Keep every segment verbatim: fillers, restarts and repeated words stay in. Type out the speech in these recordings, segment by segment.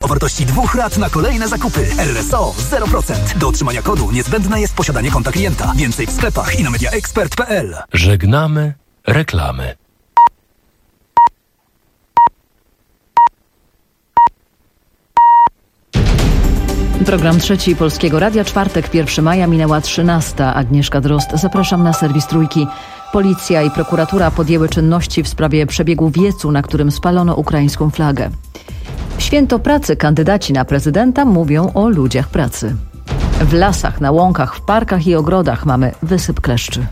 wartości dwóch rat na kolejne zakupy. R S O zero procent. Do otrzymania kodu niezbędne jest posiadanie konta klienta. Więcej w sklepach i na mediaexpert kropka p l. Żegnamy reklamy. Program trzeci Polskiego Radia, czwartek, pierwszego maja, minęła trzynasta. Agnieszka Drozd, zapraszam na serwis Trójki. Policja i prokuratura podjęły czynności w sprawie przebiegu wiecu, na którym spalono ukraińską flagę. W Święto Pracy kandydaci na prezydenta mówią o ludziach pracy. W lasach, na łąkach, w parkach i ogrodach mamy wysyp kleszczy.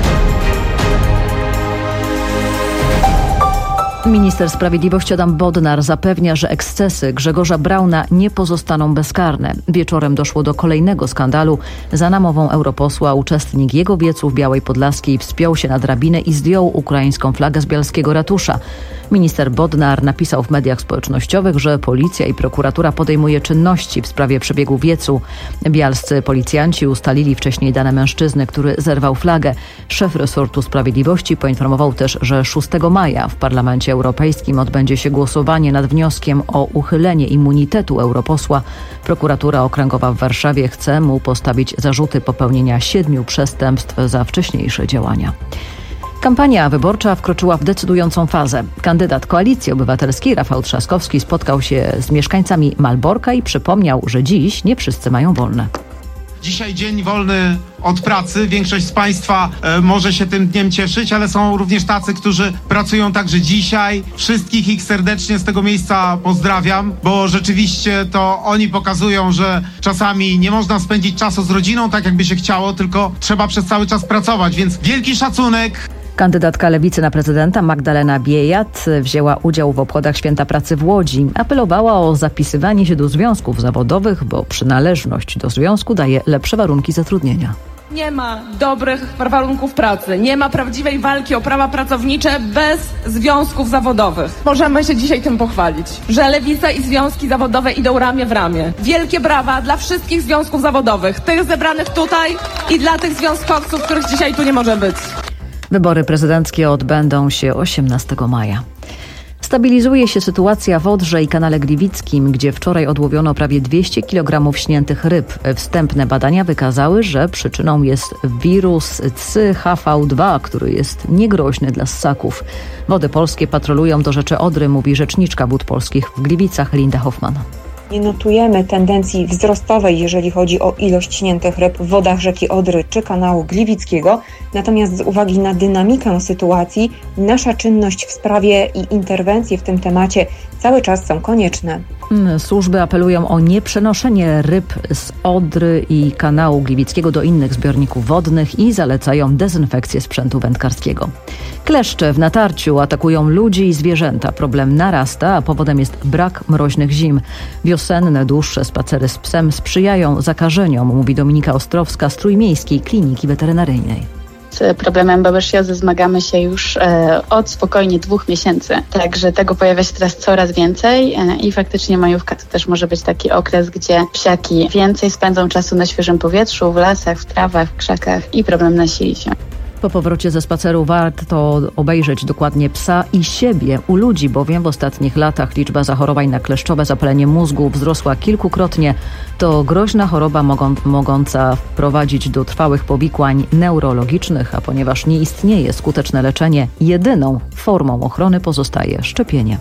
Minister Sprawiedliwości Adam Bodnar zapewnia, że ekscesy Grzegorza Brauna nie pozostaną bezkarne. Wieczorem doszło do kolejnego skandalu. Za namową europosła uczestnik jego wiecu w Białej Podlaskiej wspiął się na drabinę i zdjął ukraińską flagę z bialskiego ratusza. Minister Bodnar napisał w mediach społecznościowych, że policja i prokuratura podejmuje czynności w sprawie przebiegu wiecu. Bialscy policjanci ustalili wcześniej dane mężczyzny, który zerwał flagę. Szef resortu sprawiedliwości poinformował też, że szóstego maja w Parlamencie Europejskim odbędzie się głosowanie nad wnioskiem o uchylenie immunitetu europosła. Prokuratura Okręgowa w Warszawie chce mu postawić zarzuty popełnienia siedmiu przestępstw za wcześniejsze działania. Kampania wyborcza wkroczyła w decydującą fazę. Kandydat Koalicji Obywatelskiej Rafał Trzaskowski spotkał się z mieszkańcami Malborka i przypomniał, że dziś nie wszyscy mają wolne. Dzisiaj dzień wolny od pracy. Większość z Państwa e, może się tym dniem cieszyć, ale są również tacy, którzy pracują także dzisiaj. Wszystkich ich serdecznie z tego miejsca pozdrawiam, bo rzeczywiście to oni pokazują, że czasami nie można spędzić czasu z rodziną tak, jakby się chciało, tylko trzeba przez cały czas pracować, więc wielki szacunek. Kandydatka Lewicy na prezydenta Magdalena Biejat wzięła udział w obchodach Święta Pracy w Łodzi. Apelowała o zapisywanie się do związków zawodowych, bo przynależność do związku daje lepsze warunki zatrudnienia. Nie ma dobrych warunków pracy, nie ma prawdziwej walki o prawa pracownicze bez związków zawodowych. Możemy się dzisiaj tym pochwalić, że Lewica i związki zawodowe idą ramię w ramię. Wielkie brawa dla wszystkich związków zawodowych, tych zebranych tutaj i dla tych związkowców, których dzisiaj tu nie może być. Wybory prezydenckie odbędą się osiemnastego maja. Stabilizuje się sytuacja w Odrze i Kanale Gliwickim, gdzie wczoraj odłowiono prawie dwieście kilogramów śniętych ryb. Wstępne badania wykazały, że przyczyną jest wirus C H V dwa, który jest niegroźny dla ssaków. Wody Polskie patrolują do rzeczy Odry, mówi rzeczniczka Wód Polskich w Gliwicach Linda Hoffman. Nie notujemy tendencji wzrostowej, jeżeli chodzi o ilość śniętych ryb w wodach rzeki Odry czy kanału Gliwickiego. Natomiast z uwagi na dynamikę sytuacji, nasza czynność w sprawie i interwencje w tym temacie cały czas są konieczne. Służby apelują o nieprzenoszenie ryb z Odry i kanału Gliwickiego do innych zbiorników wodnych i zalecają dezynfekcję sprzętu wędkarskiego. Kleszcze w natarciu atakują ludzi i zwierzęta. Problem narasta, a powodem jest brak mroźnych zim. Wiosenne, dłuższe spacery z psem sprzyjają zakażeniom, mówi Dominika Ostrowska z Trójmiejskiej Kliniki Weterynaryjnej. Z problemem babeszyjozy zmagamy się już e, od spokojnie dwóch miesięcy. Także tego pojawia się teraz coraz więcej e, i faktycznie majówka to też może być taki okres, gdzie psiaki więcej spędzą czasu na świeżym powietrzu, w lasach, w trawach, w krzakach i problem nasili się. Po powrocie ze spaceru warto obejrzeć dokładnie psa i siebie. U ludzi bowiem w ostatnich latach liczba zachorowań na kleszczowe zapalenie mózgu wzrosła kilkukrotnie. To groźna choroba mogą, mogąca wprowadzić do trwałych powikłań neurologicznych, a ponieważ nie istnieje skuteczne leczenie, jedyną formą ochrony pozostaje szczepienie.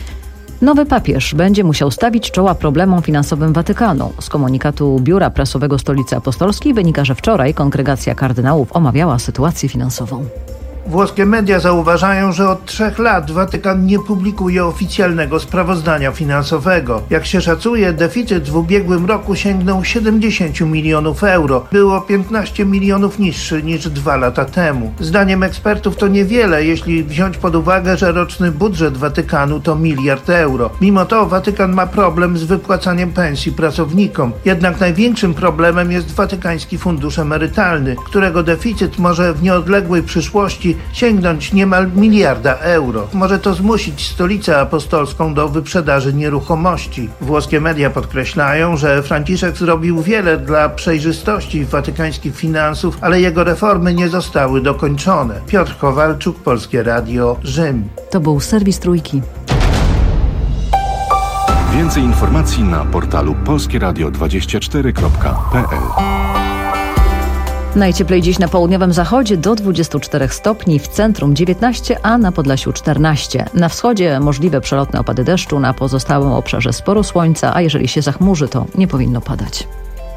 Nowy papież będzie musiał stawić czoła problemom finansowym Watykanu. Z komunikatu Biura Prasowego Stolicy Apostolskiej wynika, że wczoraj kongregacja kardynałów omawiała sytuację finansową. Włoskie media zauważają, że od trzech lat Watykan nie publikuje oficjalnego sprawozdania finansowego. Jak się szacuje, deficyt w ubiegłym roku sięgnął siedemdziesiąt milionów euro. Było piętnaście milionów niższy niż dwa lata temu. Zdaniem ekspertów to niewiele, jeśli wziąć pod uwagę, że roczny budżet Watykanu to miliard euro. Mimo to Watykan ma problem z wypłacaniem pensji pracownikom. Jednak największym problemem jest Watykański Fundusz Emerytalny, którego deficyt może w nieodległej przyszłości sięgnąć niemal miliarda euro. Może to zmusić Stolicę Apostolską do wyprzedaży nieruchomości. Włoskie media podkreślają, że Franciszek zrobił wiele dla przejrzystości watykańskich finansów, ale jego reformy nie zostały dokończone. Piotr Kowalczuk, Polskie Radio, Rzym. To był serwis Trójki. Więcej informacji na portalu polskieradio dwadzieścia cztery kropka p l. Najcieplej dziś na południowym zachodzie do dwudziestu czterech stopni, w centrum dziewiętnaście, a na Podlasiu czternaście. Na wschodzie możliwe przelotne opady deszczu, na pozostałym obszarze sporo słońca, a jeżeli się zachmurzy, to nie powinno padać.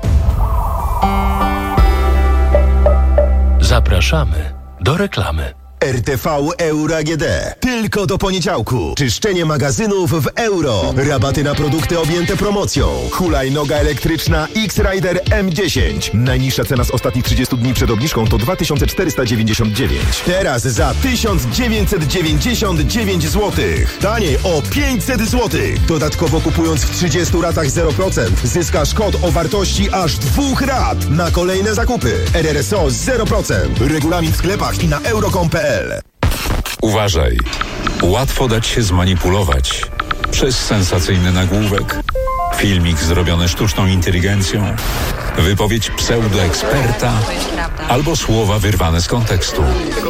Zapraszamy do reklamy. R T V Euro A G D. Tylko do poniedziałku. Czyszczenie magazynów w euro. Rabaty na produkty objęte promocją. Hulajnoga elektryczna X-Rider M dziesięć. Najniższa cena z ostatnich trzydziestu dni przed obniżką to dwa tysiące czterysta dziewięćdziesiąt dziewięć. Teraz za tysiąc dziewięćset dziewięćdziesiąt dziewięć złotych. Taniej o pięćset złotych. Dodatkowo kupując w trzydziestu ratach zero procent zyskasz kod o wartości aż dwóch rat na kolejne zakupy. R R S O zero procent. Regulamin w sklepach i na euro kropka com kropka p l. Uważaj. Łatwo dać się zmanipulować przez sensacyjny nagłówek, filmik zrobiony sztuczną inteligencją, wypowiedź pseudoeksperta albo słowa wyrwane z kontekstu.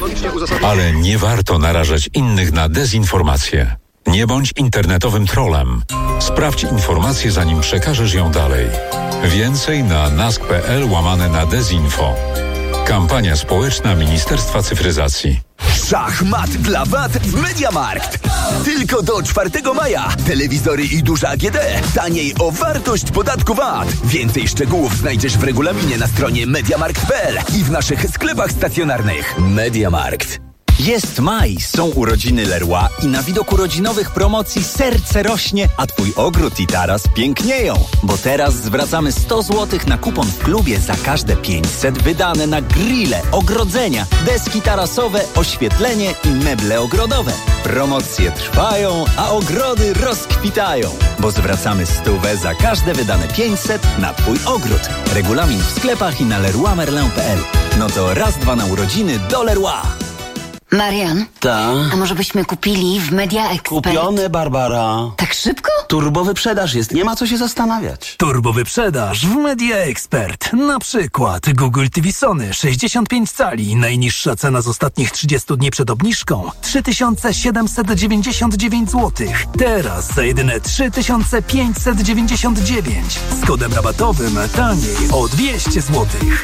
Ale nie warto narażać innych na dezinformację. Nie bądź internetowym trollem. Sprawdź informację, zanim przekażesz ją dalej. Więcej na nask kropka p l łamane na dezinfo. Kampania społeczna Ministerstwa Cyfryzacji. Szachmat dla V A T w MediaMarkt. Tylko do czwartego maja. Telewizory i duże A G D. Taniej o wartość podatku V A T. Więcej szczegółów znajdziesz w regulaminie na stronie mediamarkt kropka p l i w naszych sklepach stacjonarnych. MediaMarkt. Jest maj, są urodziny Leroy i na widok urodzinowych promocji serce rośnie, a twój ogród i taras pięknieją. Bo teraz zwracamy sto złotych na kupon w klubie za każde pięćset wydane na grille, ogrodzenia, deski tarasowe, oświetlenie i meble ogrodowe. Promocje trwają, a ogrody rozkwitają. Bo zwracamy stówę za każde wydane pięćset na twój ogród. Regulamin w sklepach i na leroy merlin kropka p l. No to raz, dwa na urodziny do Leroy. Marian? Ta? A może byśmy kupili w Media Expert? Kupione, Barbara. Tak szybko? Turbo wyprzedaż jest, nie ma co się zastanawiać. Turbo wyprzedaż w Media Expert. Na przykład Google T V Sony sześćdziesiąt pięć cali. Najniższa cena z ostatnich trzydziestu dni przed obniżką trzy tysiące siedemset dziewięćdziesiąt dziewięć złotych. Teraz za jedyne trzy tysiące pięćset dziewięćdziesiąt dziewięć. Z kodem rabatowym taniej o dwieście złotych.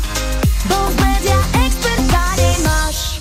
Bo w Media Expert taniej masz.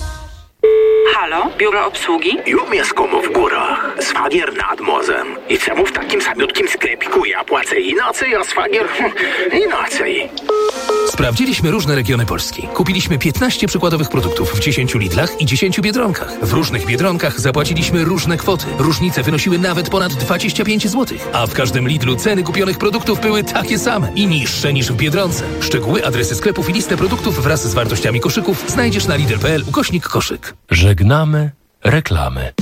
Halo, biuro obsługi? Już komu w górach. Szwagier nad morzem. I czemu w takim samiutkim sklepiku ja płacę inaczej, a szwagier inaczej? Sprawdziliśmy różne regiony Polski. Kupiliśmy piętnaście przykładowych produktów w dziesięciu Lidlach i dziesięciu Biedronkach. W różnych Biedronkach zapłaciliśmy różne kwoty. Różnice wynosiły nawet ponad dwadzieścia pięć złotych. A w każdym Lidlu ceny kupionych produktów były takie same i niższe niż w Biedronce. Szczegóły, adresy sklepów i listę produktów wraz z wartościami koszyków znajdziesz na lidl kropka p l ukośnik koszyk. Żegnamy reklamy.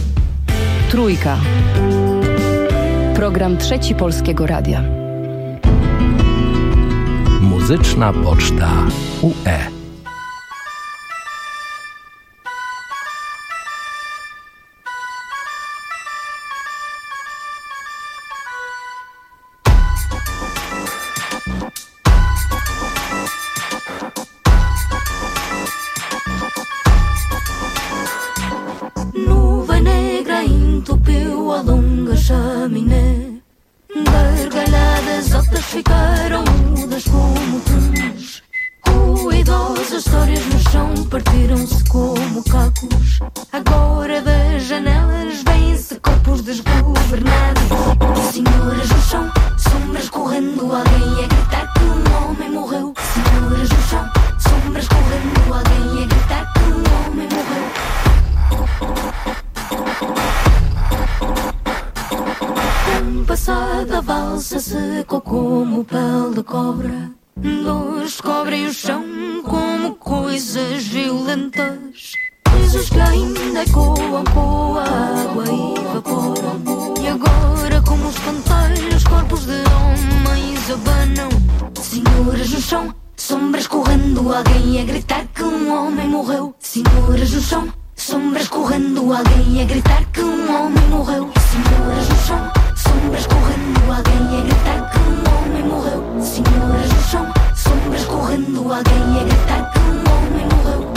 Trójka. Program Trzeci Polskiego Radia. Muzyczna Poczta U E. Nuvem negra entupiu a longa chaminé. Gargalhadas altas ficaram mudas como tons. Ruidosas histórias no chão partiram-se como cacos. Agora das janelas vêm-se corpos desgovernados. Senhoras no chão, sombras correndo, alguém a gritar que um homem morreu. Senhoras no chão, sombras correndo, alguém a gritar que um homem morreu. Passada a valsa secou como pele de cobra. Dores cobrem o chão como coisas violentas. Coisas que ainda ecoam com a água e evaporam. E agora como espantalhos corpos de homens abanam. Senhoras no chão, sombras correndo, alguém a gritar que um homem morreu. Senhoras no chão, sombras correndo, alguém a gritar que um homem morreu. Senhoras no chão, sombras correndo, alguém a gritar que um homem morreu. Senhoras no chão, sombras correndo, alguém a gritar que um homem morreu.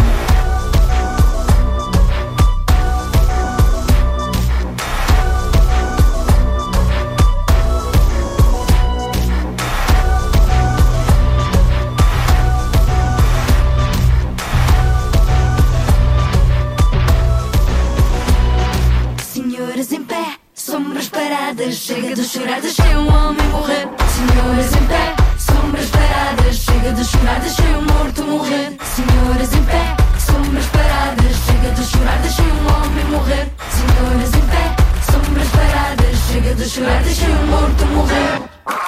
chorar, deixei um homem morrer. Senhoras em pé, sombras paradas, chega de chorar, deixei um morto morrer. Senhoras em pé, sombras paradas, chega de chorar, deixei um homem morrer. Senhoras em pé, sombras paradas, chega de chorar, deixei um morto morrer.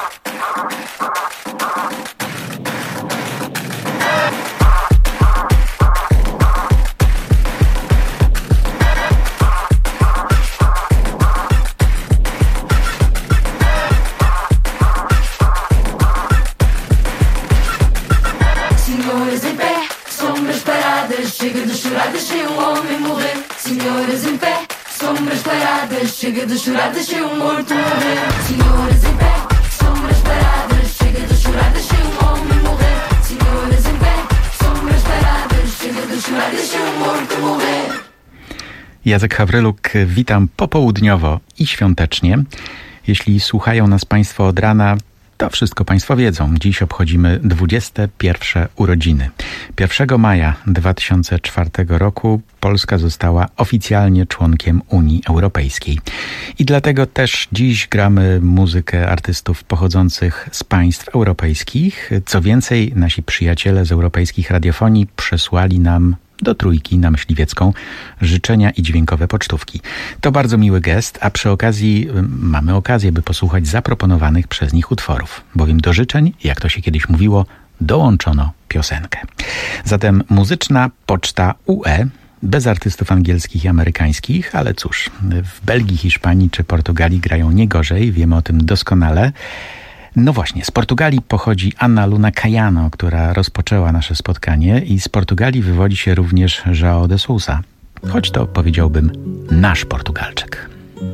Senhoras em pé, sombras paradas, chega de chorar, deixei um homem morrer. Senhoras em pé, sombras paradas, chega de chorar, deixei um morto morrer. Senhoras em pé, sombras paradas, chega de chorar, deixei um homem morrer. Senhoras em pé, sombras paradas, chega de chorar, deixei um morto morrer. Jacek Hawryluk, witam popołudniowo i świątecznie. Jeśli słuchają nas Państwo od rana, to wszystko Państwo wiedzą. Dziś obchodzimy dwudzieste pierwsze urodziny. pierwszego maja dwa tysiące czwartego roku Polska została oficjalnie członkiem Unii Europejskiej. I dlatego też dziś gramy muzykę artystów pochodzących z państw europejskich. Co więcej, nasi przyjaciele z europejskich radiofonii przesłali nam do Trójki na Myśliwiecką życzenia i dźwiękowe pocztówki. To bardzo miły gest, a przy okazji mamy okazję, by posłuchać zaproponowanych przez nich utworów, bowiem do życzeń, jak to się kiedyś mówiło, dołączono piosenkę. Zatem muzyczna poczta U E, bez artystów angielskich i amerykańskich, ale cóż, w Belgii, Hiszpanii czy Portugalii grają nie gorzej, wiemy o tym doskonale. No właśnie, z Portugalii pochodzi Ana Luna Caiano, która rozpoczęła nasze spotkanie, i z Portugalii wywodzi się również João de Sousa, choć to, powiedziałbym, nasz Portugalczyk.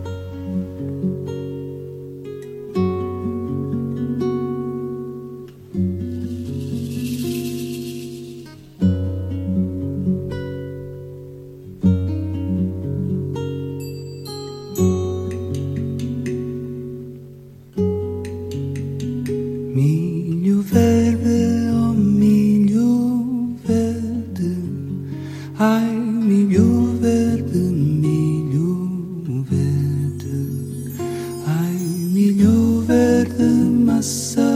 Milho verde, oh milho verde, ai milho verde, milho verde, ai milho verde, maçaroca,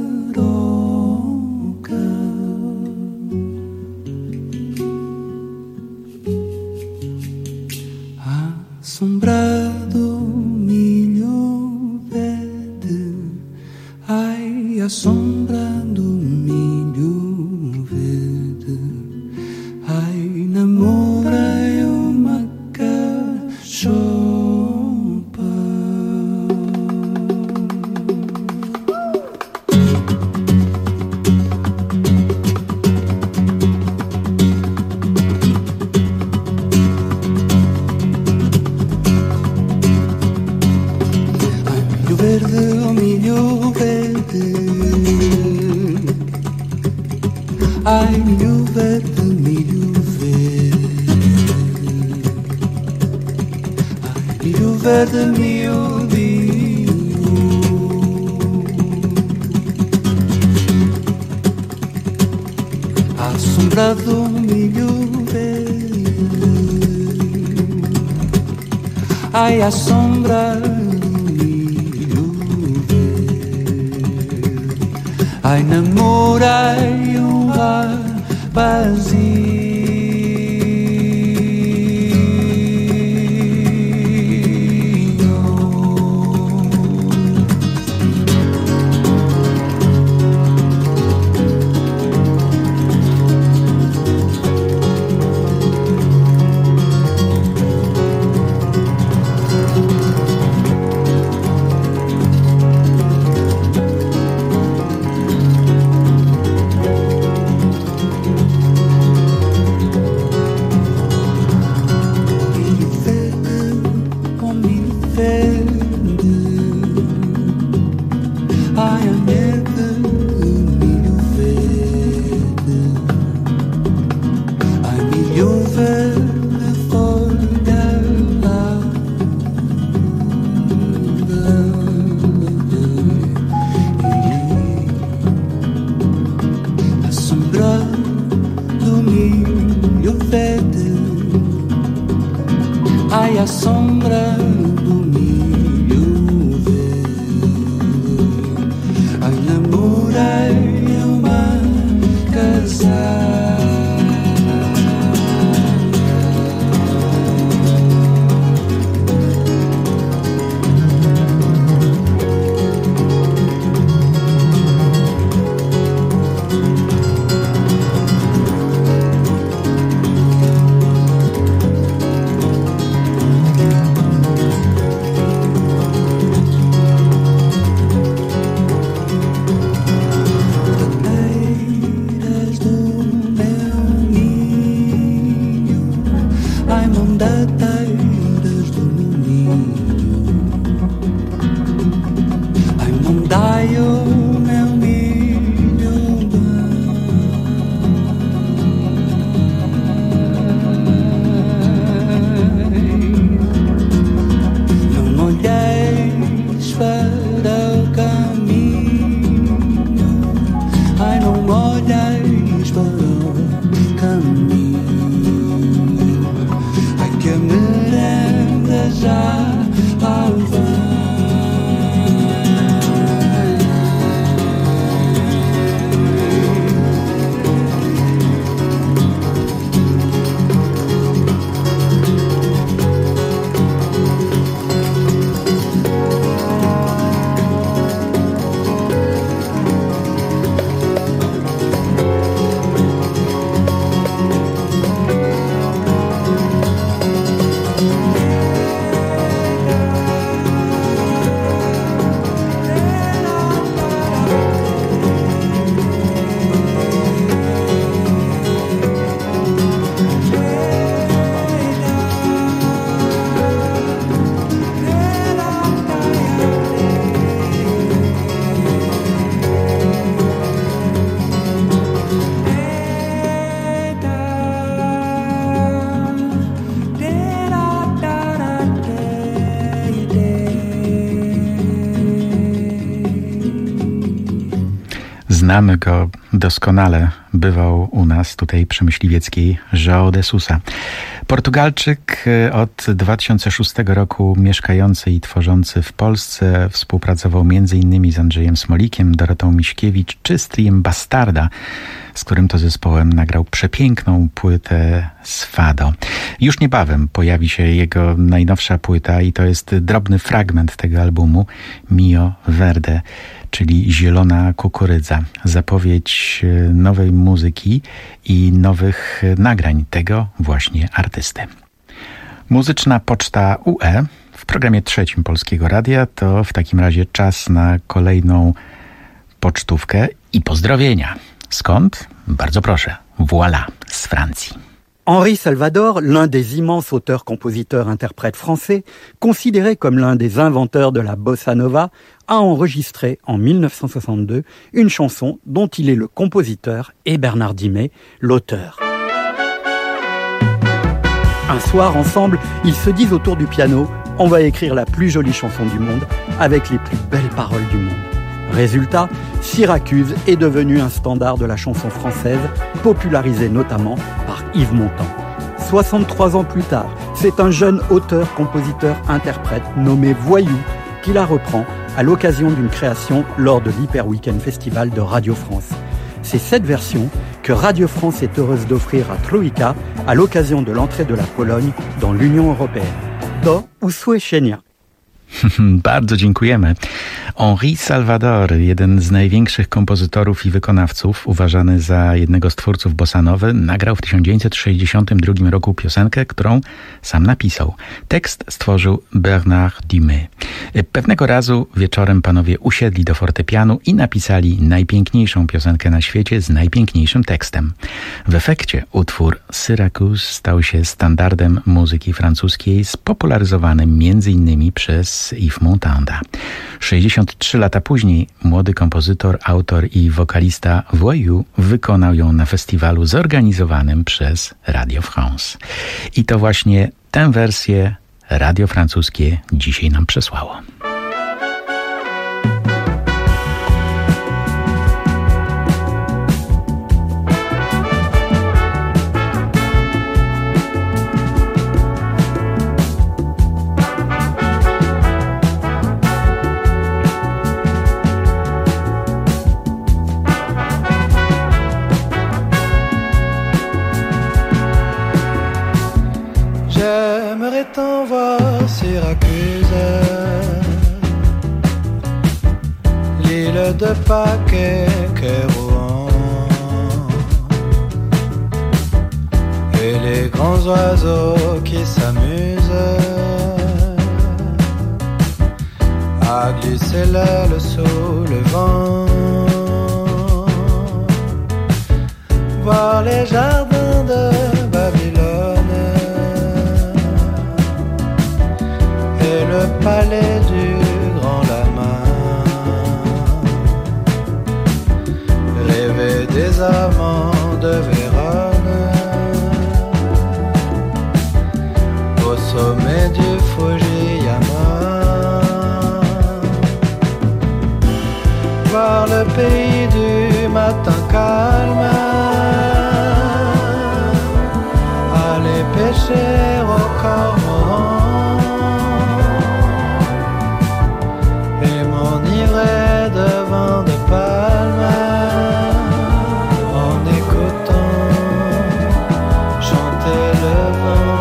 assombrado milho verde, ai a sombra do milho verde, ai namorei uma cachopa. Ai milho verde, oh milho verde, ai milho verde, milho verde, ai milho verde, miudinho, assombrado milho verde, ai a sombra do milho verde, ai namorai um rapazinho. Ai, a sombra do milho verde, dai o meu milho bem. Não olheis para o caminho, ai não olheis para o caminho, ai que a merenda já lá vai. Znamy go doskonale. Bywał u nas tutaj przy Myśliwieckiej João de Sousa. Portugalczyk od dwa tysiące szóstego roku mieszkający i tworzący w Polsce. Współpracował między innymi z Andrzejem Smolikiem, Dorotą Miśkiewicz czy z Triem Bastarda, z którym to zespołem nagrał przepiękną płytę Sfado. Już niebawem pojawi się jego najnowsza płyta i to jest drobny fragment tego albumu Mio Verde, czyli Zielona Kukurydza. Zapowiedź nowej muzyki i nowych nagrań tego właśnie artysty. Muzyczna Poczta U E w programie trzecim Polskiego Radia to w takim razie czas na kolejną pocztówkę i pozdrowienia. Skąd? Bardzo proszę. Voilà, z Francji. Henri Salvador, l'un des immenses auteurs, compositeurs, interprètes français, considéré comme l'un des inventeurs de la bossa nova, a enregistré en mille neuf cent soixante-deux une chanson dont il est le compositeur et Bernard Dimet l'auteur. Un soir, ensemble, ils se disent autour du piano « On va écrire la plus jolie chanson du monde avec les plus belles paroles du monde ». Résultat, Syracuse est devenu un standard de la chanson française, popularisé notamment par Yves Montand. soixante-trois ans plus tard, c'est un jeune auteur, compositeur, interprète nommé Voyou qui la reprend à l'occasion d'une création lors de l'Hyper Weekend Festival de Radio France. C'est cette version que Radio France est heureuse d'offrir à Trójka à l'occasion de l'entrée de la Pologne dans l'Union européenne. Do usłyszenia. Bardzo dziękujemy. Henri Salvador, jeden z największych kompozytorów i wykonawców, uważany za jednego z twórców bossa nowy, nagrał w tysiąc dziewięćset sześćdziesiątym drugim roku piosenkę, którą sam napisał. Tekst stworzył Bernard Dimet. Pewnego razu wieczorem panowie usiedli do fortepianu i napisali najpiękniejszą piosenkę na świecie z najpiękniejszym tekstem. W efekcie utwór Syracuse stał się standardem muzyki francuskiej, spopularyzowanym między innymi przez Yves Montanda. sześćdziesiąt trzy lata później młody kompozytor, autor i wokalista Voyou wykonał ją na festiwalu zorganizowanym przez Radio France. I to właśnie tę wersję Radio Francuskie dzisiaj nam przesłało. T'en voir Syracuse, l'île de Pâques qu'est Rouen, et les grands oiseaux qui s'amusent à glisser l'aile sous le vent, voir les jardins de le palais du grand lama, de Vérone. Au sommet du Fujiyama, voir le pays du matin calme, aller pêcher au cormoran et m'enivrer de vin de palme en écoutant chanter le vent.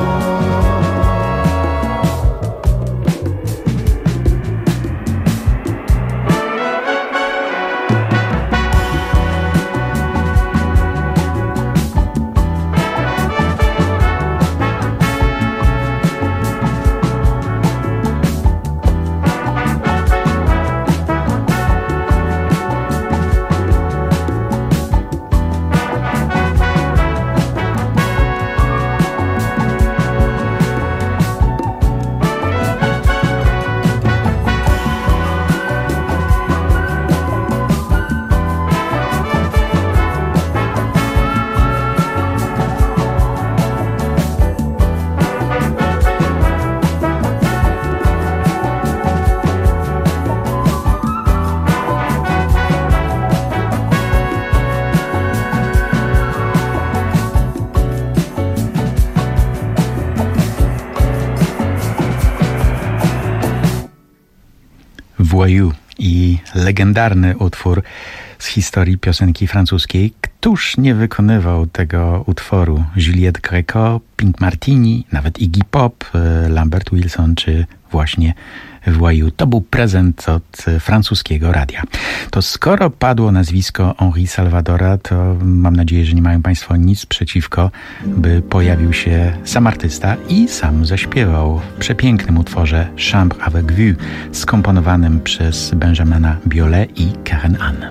Voyou i legendarny utwór z historii piosenki francuskiej. Któż nie wykonywał tego utworu? Juliette Gréco, Pink Martini, nawet Iggy Pop, Lambert Wilson czy właśnie Voyou. To był prezent od francuskiego radia. To skoro padło nazwisko Henri Salvadora, to mam nadzieję, że nie mają Państwo nic przeciwko, by pojawił się sam artysta i sam zaśpiewał w przepięknym utworze Chambre avec vue, skomponowanym przez Benjamina Biolay i Karen Anne.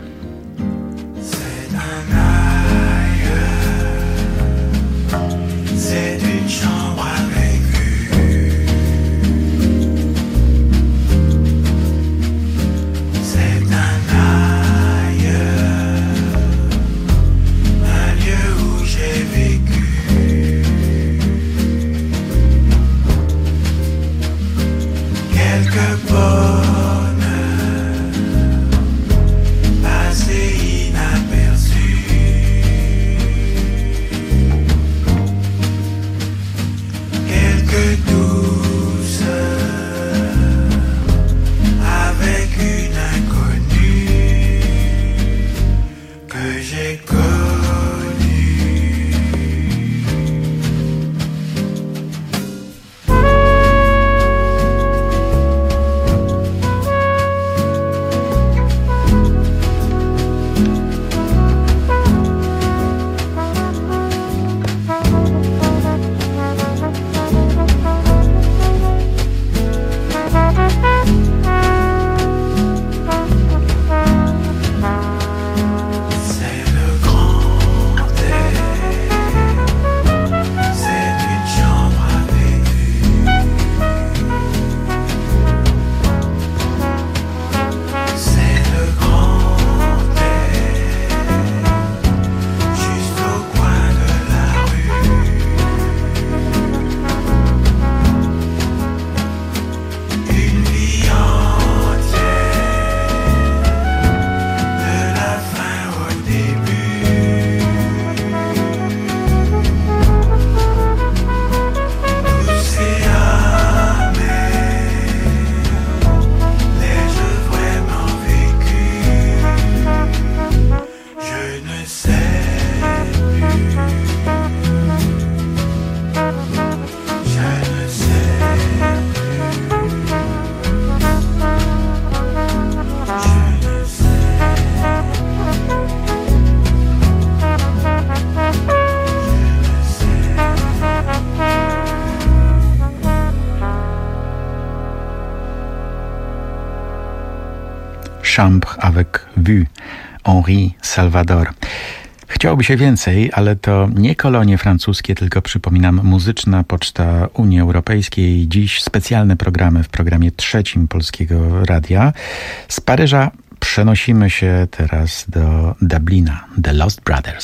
Chambre avec vue, Henri Salvador. Chciałoby się więcej, ale to nie kolonie francuskie, tylko przypominam, muzyczna poczta Unii Europejskiej. Dziś specjalne programy w programie trzecim Polskiego Radia. Z Paryża przenosimy się teraz do Dublina, The Lost Brothers.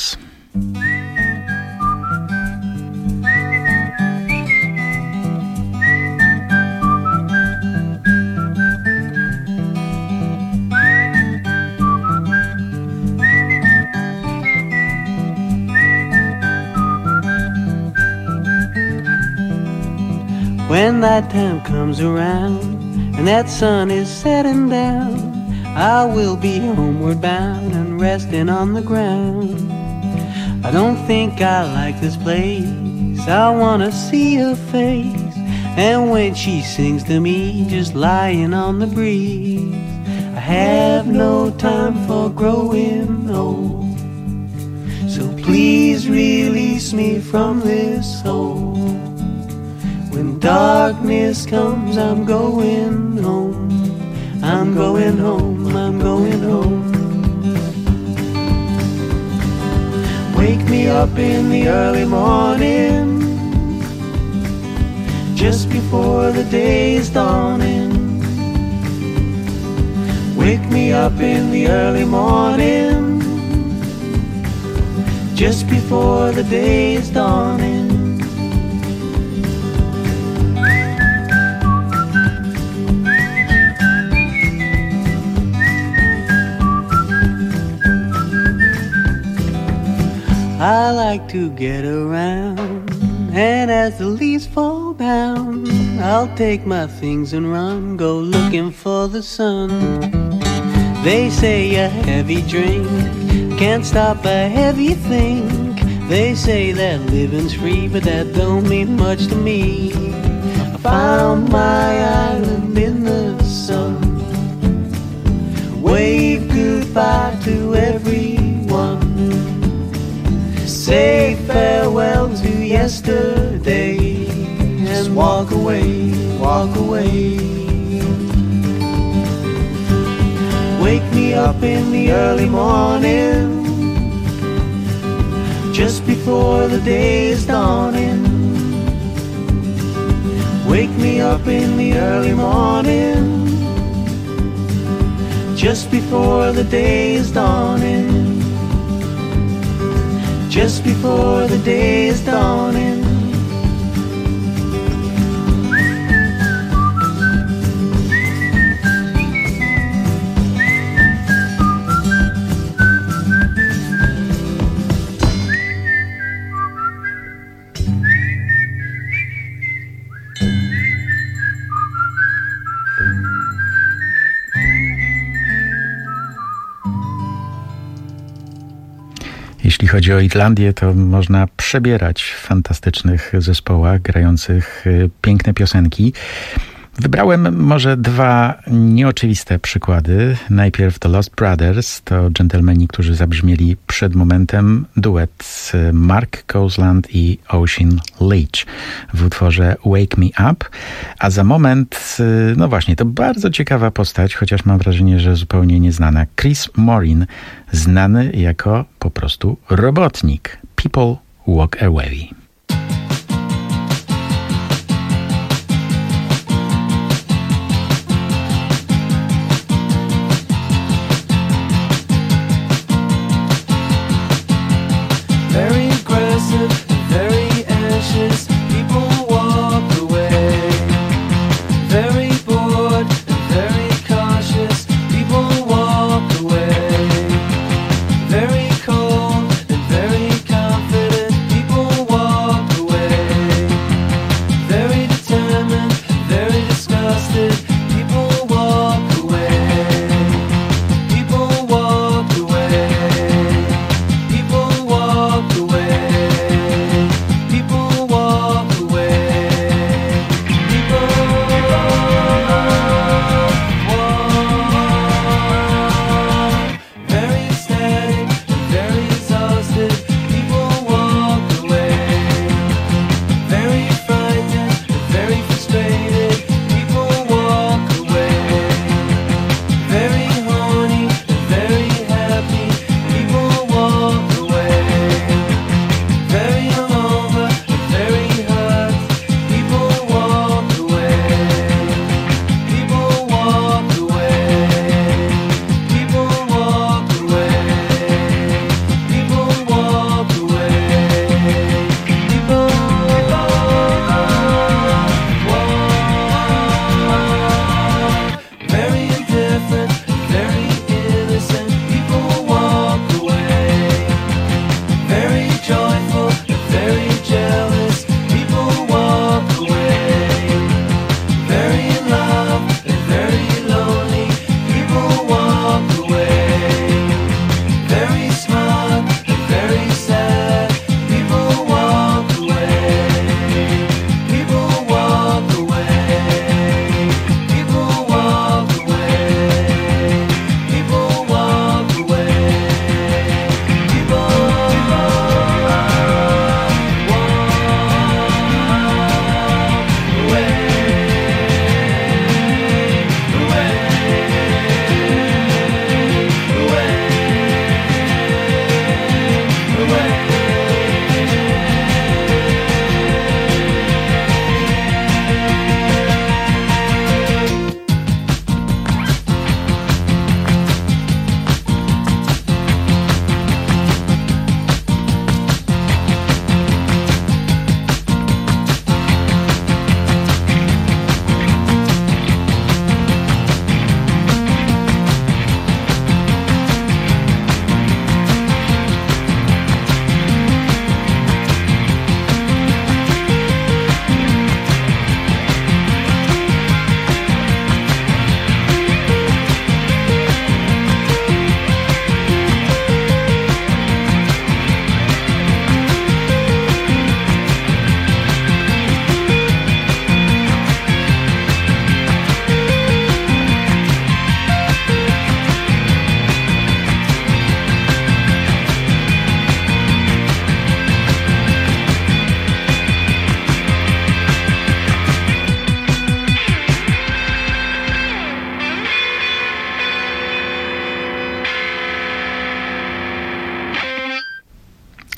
When that time comes around and that sun is setting down, I will be homeward bound and resting on the ground. I don't think I like this place, I wanna see her face. And when she sings to me, just lying on the breeze, I have no time for growing old. So please release me from this hole. When darkness comes, I'm going home. I'm going home, I'm going home. Wake me up in the early morning, just before the day is dawning. Wake me up in the early morning, just before the day is dawning. I like to get around, and as the leaves fall down, I'll take my things and run, go looking for the sun. They say a heavy drink can't stop a heavy think. They say that living's free, but that don't mean much to me. I found my island in the sun. Wave goodbye to everyone. Say farewell to yesterday and walk away, walk away. Wake me up in the early morning, just before the day is dawning. Wake me up in the early morning, just before the day is dawning. Just before the day is dawning. Jeśli chodzi o Irlandię, to można przebierać w fantastycznych zespołach grających piękne piosenki. Wybrałem może dwa nieoczywiste przykłady. Najpierw The Lost Brothers, to dżentelmeni, którzy zabrzmieli przed momentem duet Mark Cousland i Ocean Leach w utworze Wake Me Up. A za moment, no właśnie, to bardzo ciekawa postać, chociaż mam wrażenie, że zupełnie nieznana. Chris Morin, znany jako po prostu robotnik. People Walk Away. Very cold and very confident. People walk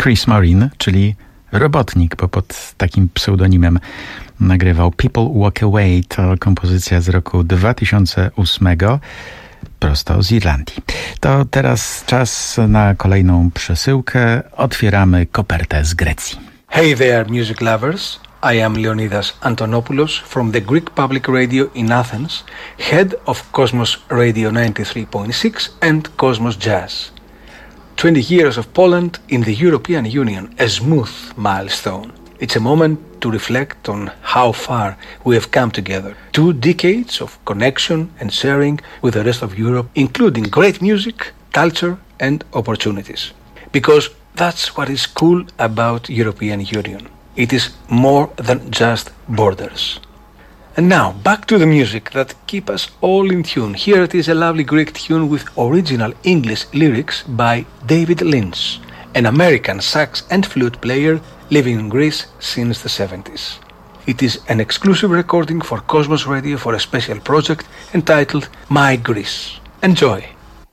Chris Morin, czyli Robotnik, bo pod takim pseudonimem nagrywał People Walk Away. To kompozycja z roku dwa tysiące ósmego, prosto z Irlandii. To teraz czas na kolejną przesyłkę. Otwieramy kopertę z Grecji. Hey there, music lovers. I am Leonidas Antonopoulos from the Greek Public Radio in Athens, head of Cosmos Radio ninety-three point six and Cosmos Jazz. twenty years of Poland in the European Union, a smooth milestone. It's a moment to reflect on how far we have come together. Two decades of connection and sharing with the rest of Europe, including great music, culture and opportunities. Because that's what is cool about European Union. It is more than just borders. And now, back to the music that keep us all in tune. Here it is a lovely Greek tune with original English lyrics by David Lynch, an American sax and flute player living in Greece since the seventies. It is an exclusive recording for Cosmos Radio for a special project entitled My Greece. Enjoy!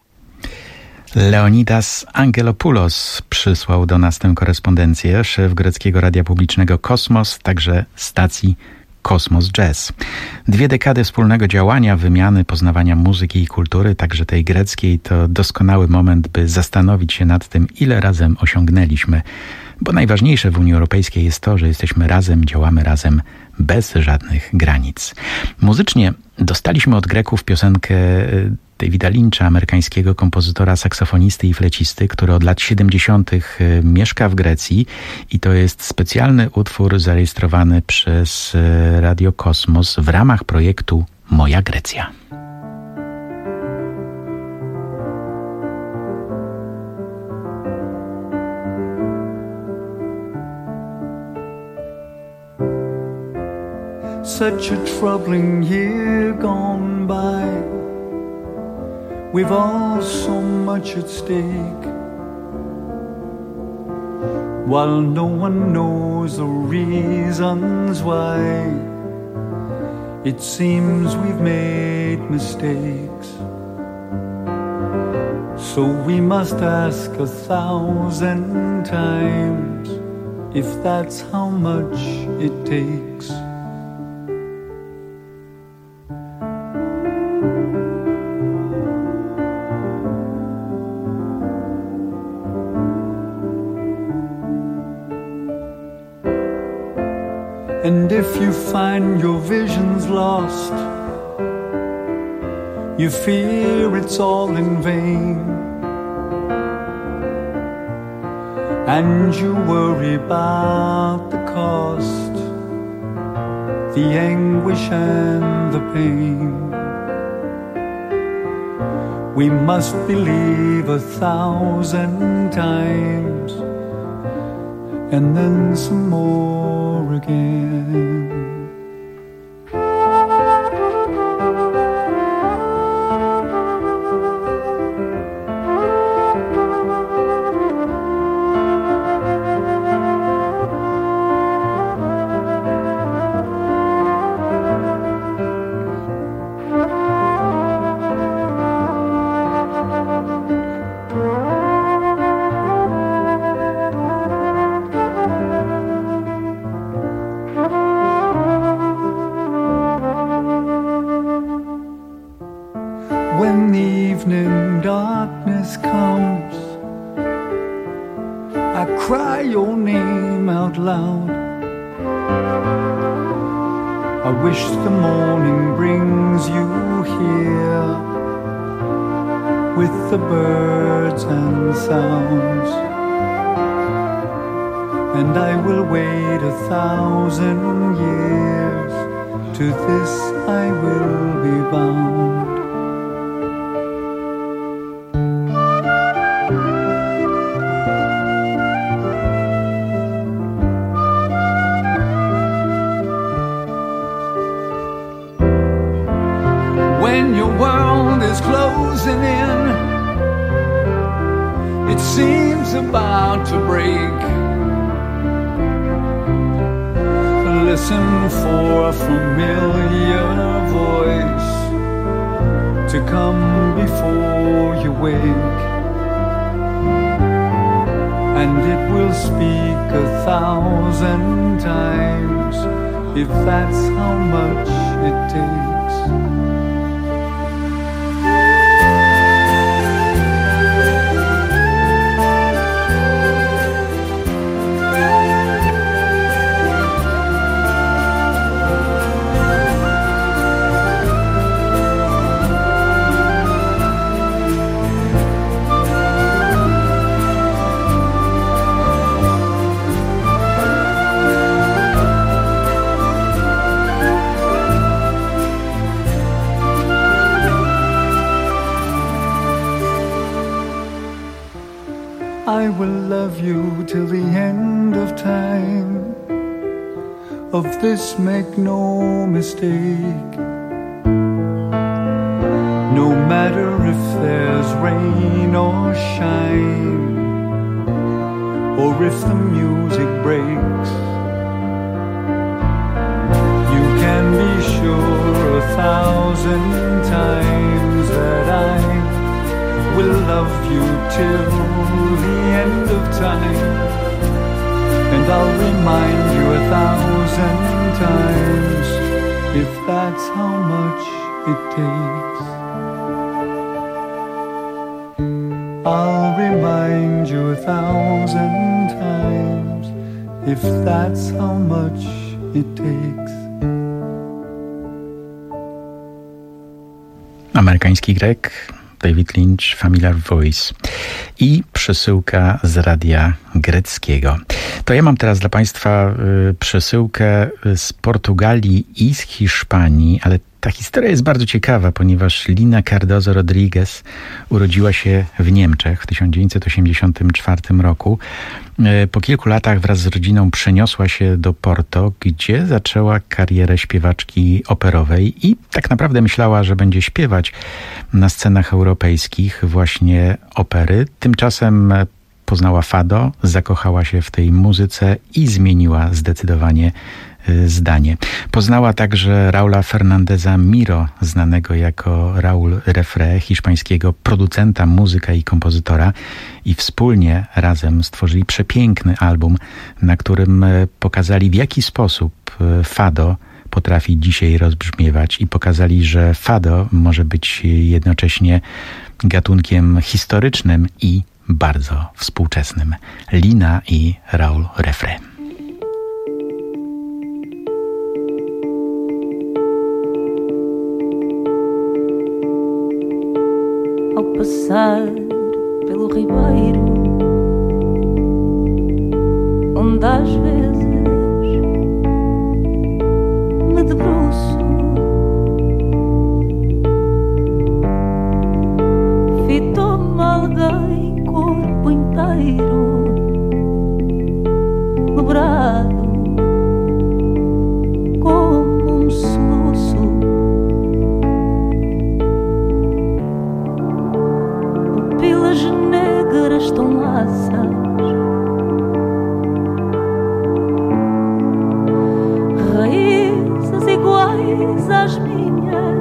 Leonidas Angelopoulos przysłał do nas tę korespondencję, szef greckiego radia publicznego Kosmos, także stacji Cosmos Jazz. Dwie dekady wspólnego działania, wymiany, poznawania muzyki i kultury, także tej greckiej, to doskonały moment, by zastanowić się nad tym, ile razem osiągnęliśmy. Bo najważniejsze w Unii Europejskiej jest to, że jesteśmy razem, działamy razem bez żadnych granic. Muzycznie dostaliśmy od Greków piosenkę Davida Lyncha, amerykańskiego kompozytora, saksofonisty i flecisty, który od lat siedemdziesiątych mieszka w Grecji i to jest specjalny utwór zarejestrowany przez Radio Kosmos w ramach projektu Moja Grecja. Such a troubling year gone by. We've all so much at stake, while no one knows the reasons why. It seems we've made mistakes, so we must ask a thousand times if that's how much it takes. And if you find your visions lost, you fear it's all in vain, and you worry about the cost, the anguish and the pain, we must believe a thousand times, and then some more again. When the evening darkness comes, I cry your name out loud. I wish the morning brings you here with the birds and sounds, and I will wait a thousand years, to this I will be bound. When your world is closing in, it seems about to break. Listen for a familiar voice to come before you wake, and and it will speak a thousand times, if that's how much it takes. I will love you till the end of time. Of this make no mistake. No matter if there's rain or shine, or if the music breaks, you can be sure a thousand times that I will love you till the end of time, and I'll remind you a thousand times, if that's how much it takes. I'll remind you a thousand times, if that's how much it takes. Amerykański Grek, David Lynch, Familiar Voice i przesyłka z radia greckiego. To ja mam teraz dla Państwa y, przesyłkę z Portugalii i z Hiszpanii, ale ta historia jest bardzo ciekawa, ponieważ Lina Cardozo Rodriguez urodziła się w Niemczech w tysiąc dziewięćset osiemdziesiątym czwartym roku. Po kilku latach wraz z rodziną przeniosła się do Porto, gdzie zaczęła karierę śpiewaczki operowej i tak naprawdę myślała, że będzie śpiewać na scenach europejskich właśnie opery. Tymczasem poznała fado, zakochała się w tej muzyce i zmieniła zdecydowanie zdanie. Poznała także Raula Fernandeza Miro, znanego jako Raul Refre, hiszpańskiego producenta, muzyka i kompozytora, i wspólnie razem stworzyli przepiękny album, na którym pokazali, w jaki sposób fado potrafi dzisiaj rozbrzmiewać, i pokazali, że fado może być jednocześnie gatunkiem historycznym i bardzo współczesnym. Lina i Raul Refre. Ao passar pelo ribeiro, onde às vezes me debruço, fitou-me alguém corpo inteiro, dobrado como um soluço. Pupilas negras tão laças, raízes iguais às minhas.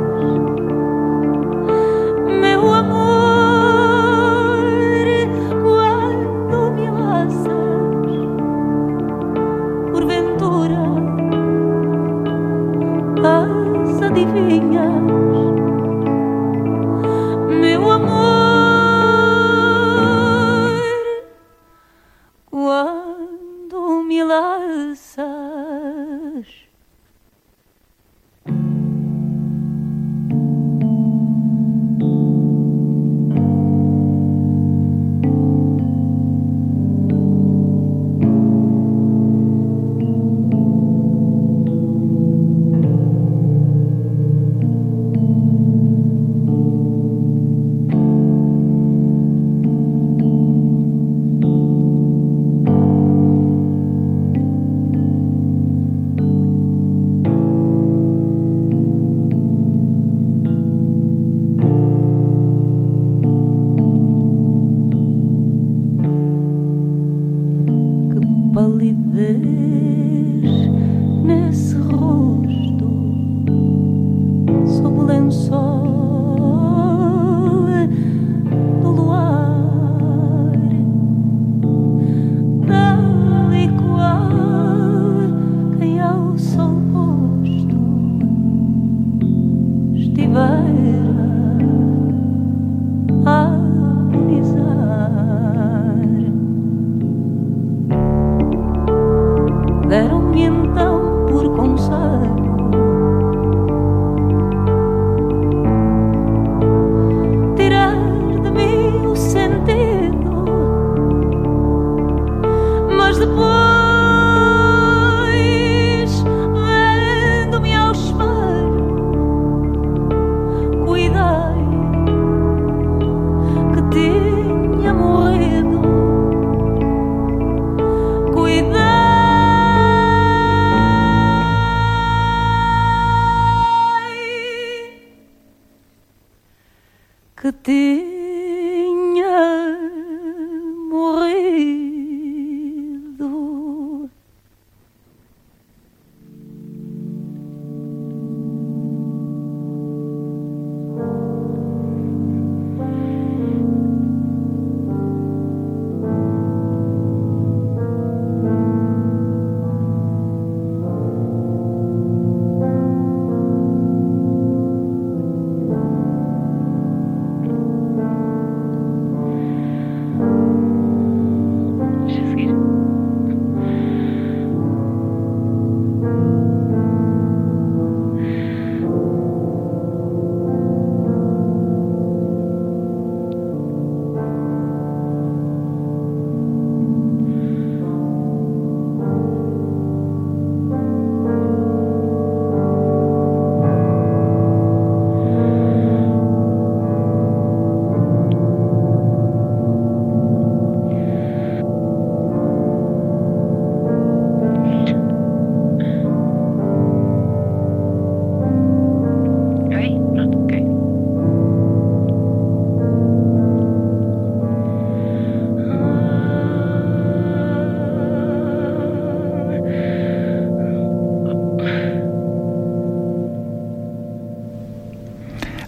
Meu amor, quando me laças, porventura as adivinhas. Meu amor, quando me laças.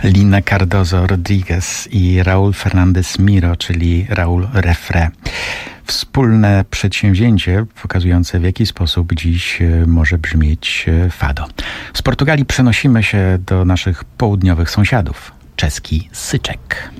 Lina Cardozo Rodriguez i Raúl Fernández Miro, czyli Raúl Refre. Wspólne przedsięwzięcie pokazujące, w jaki sposób dziś może brzmieć fado. Z Portugalii przenosimy się do naszych południowych sąsiadów. Czeski syczek.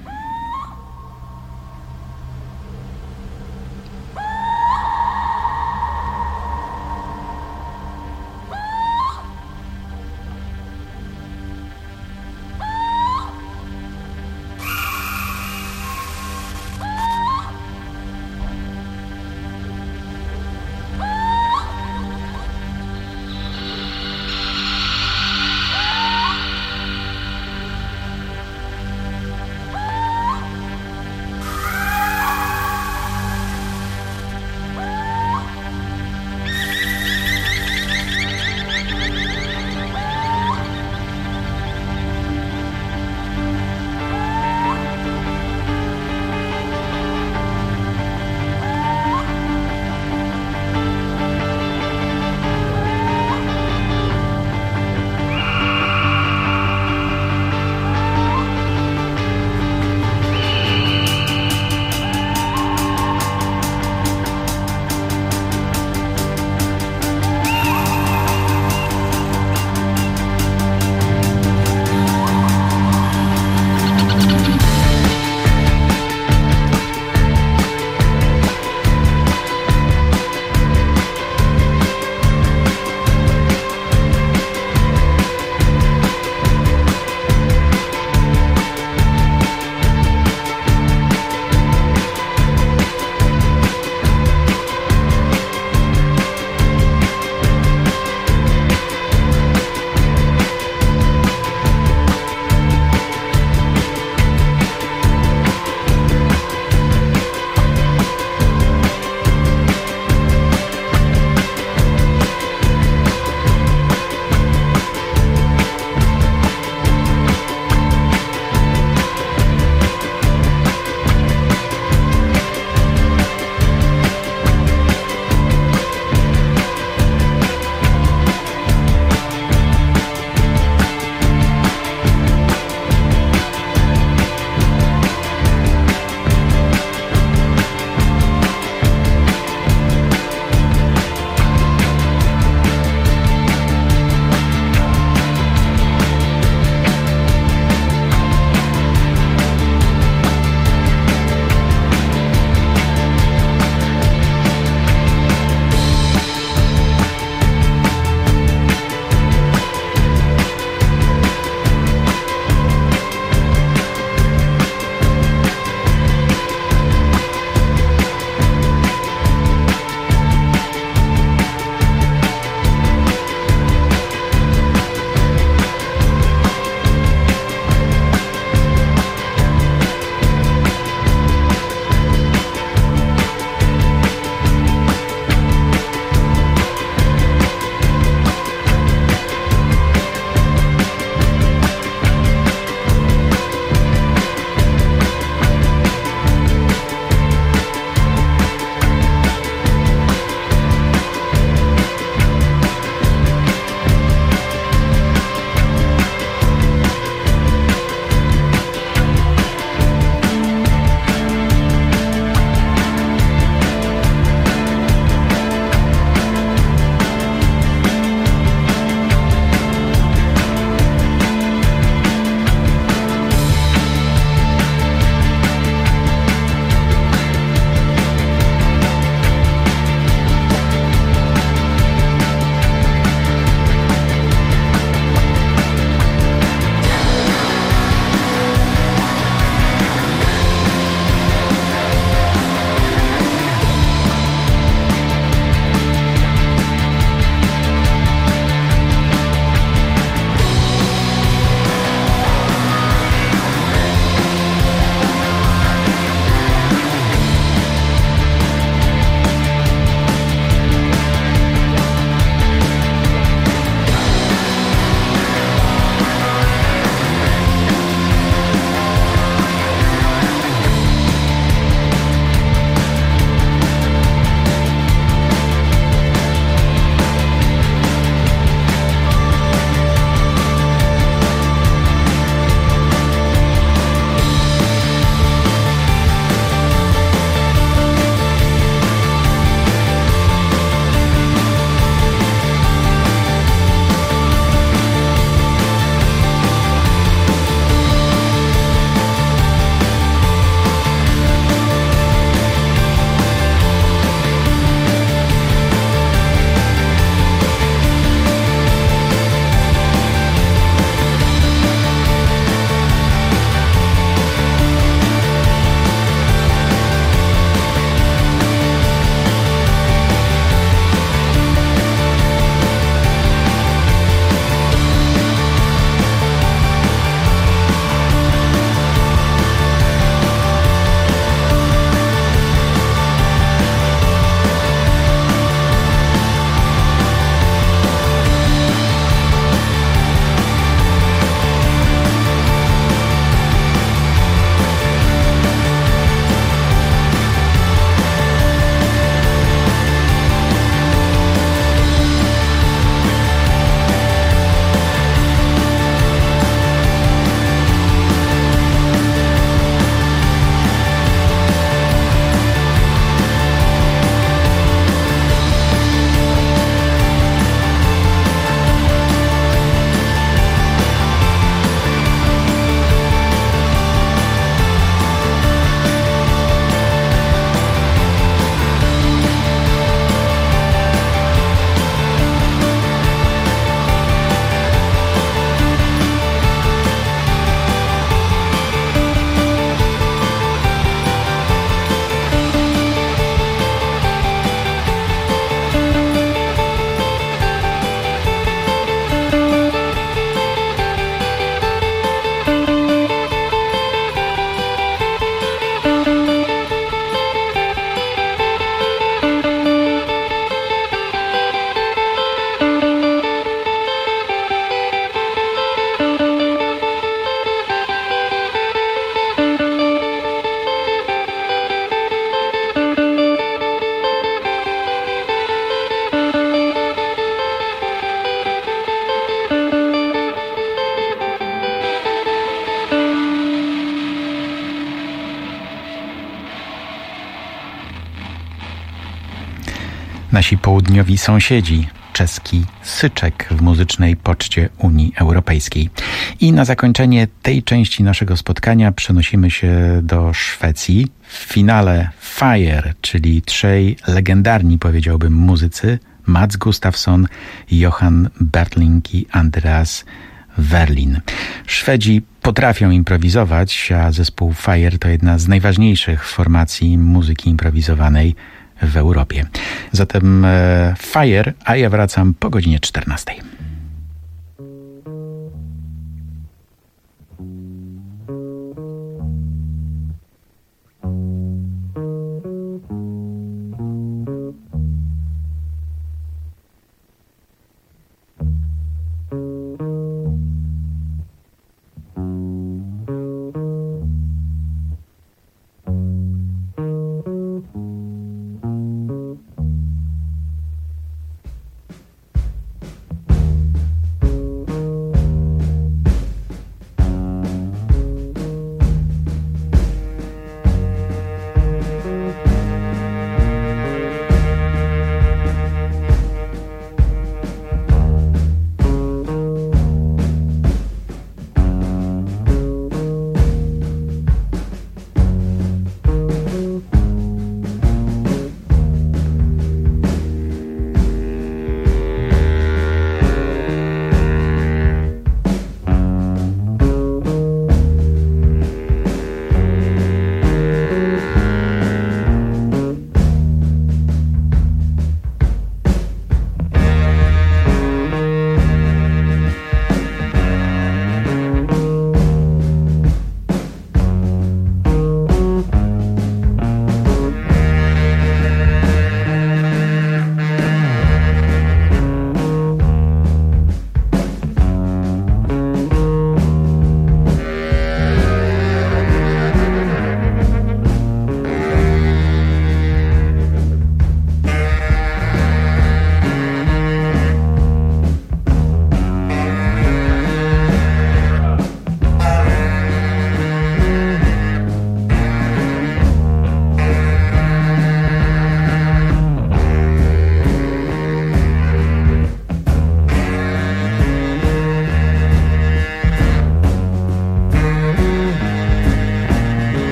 Nasi południowi sąsiedzi, czeski Syczek w muzycznej poczcie Unii Europejskiej. I na zakończenie tej części naszego spotkania przenosimy się do Szwecji. W finale Fire, czyli trzej legendarni, powiedziałbym, muzycy, Mats Gustafsson, Johan Bertling i Andreas Werlin. Szwedzi potrafią improwizować, a zespół Fire to jedna z najważniejszych formacji muzyki improwizowanej w Europie. Zatem e, Fire, a ja wracam po godzinie czternastej.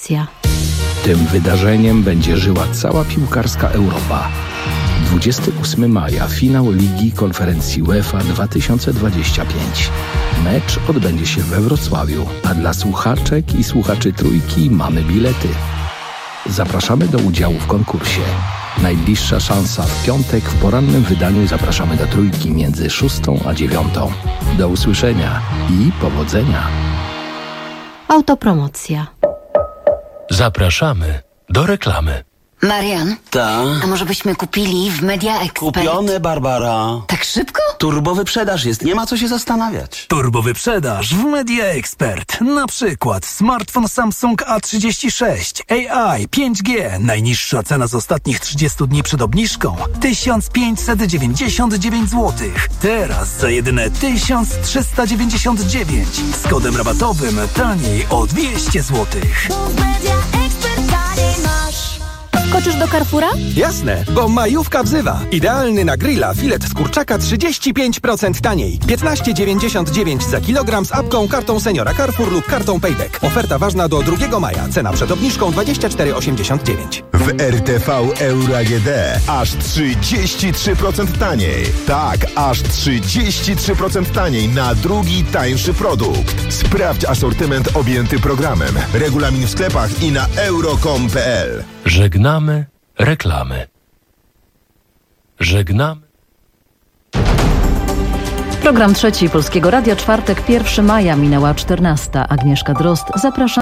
Autopromocja. Tym wydarzeniem będzie żyła cała piłkarska Europa. dwudziestego ósmego maja finał Ligi Konferencji UEFA dwa tysiące dwudziesty piąty. Mecz odbędzie się we Wrocławiu, a dla słuchaczek i słuchaczy Trójki mamy bilety. Zapraszamy do udziału w konkursie. Najbliższa szansa w piątek w porannym wydaniu zapraszamy do Trójki między szóstą a dziewiątą. Do usłyszenia i powodzenia. Autopromocja. Zapraszamy do reklamy. Marian? Ta? A może byśmy kupili w Media Expert? Kupione, Barbara. Tak szybko? Turbo wyprzedaż jest, nie ma co się zastanawiać. Turbo wyprzedaż w Media Expert. Na przykład smartfon Samsung A trzydzieści sześć, A I, pięć G. Najniższa cena z ostatnich trzydziestu dni przed obniżką tysiąc pięćset dziewięćdziesiąt dziewięć złotych. Teraz za jedyne tysiąc trzysta dziewięćdziesiąt dziewięć. Z kodem rabatowym taniej o dwieście złotych. Skoczysz do Carrefoura? Jasne, bo majówka wzywa. Idealny na grilla filet z kurczaka trzydzieści pięć procent taniej. piętnaście dziewięćdziesiąt dziewięć za kilogram z apką, kartą seniora Carrefour lub kartą Payback. Oferta ważna do drugiego maja. Cena przed obniżką dwadzieścia cztery osiemdziesiąt dziewięć. W R T V Euro A G D aż trzydzieści trzy procent taniej. Tak, aż trzydzieści trzy procent taniej na drugi tańszy produkt. Sprawdź asortyment objęty programem. Regulamin w sklepach i na euro kropka com kropka p l. Żegnamy reklamy. Żegnamy. Program trzeci Polskiego Radia, czwartek, pierwszego maja, minęła czternasta. Agnieszka Drozd, zapraszam.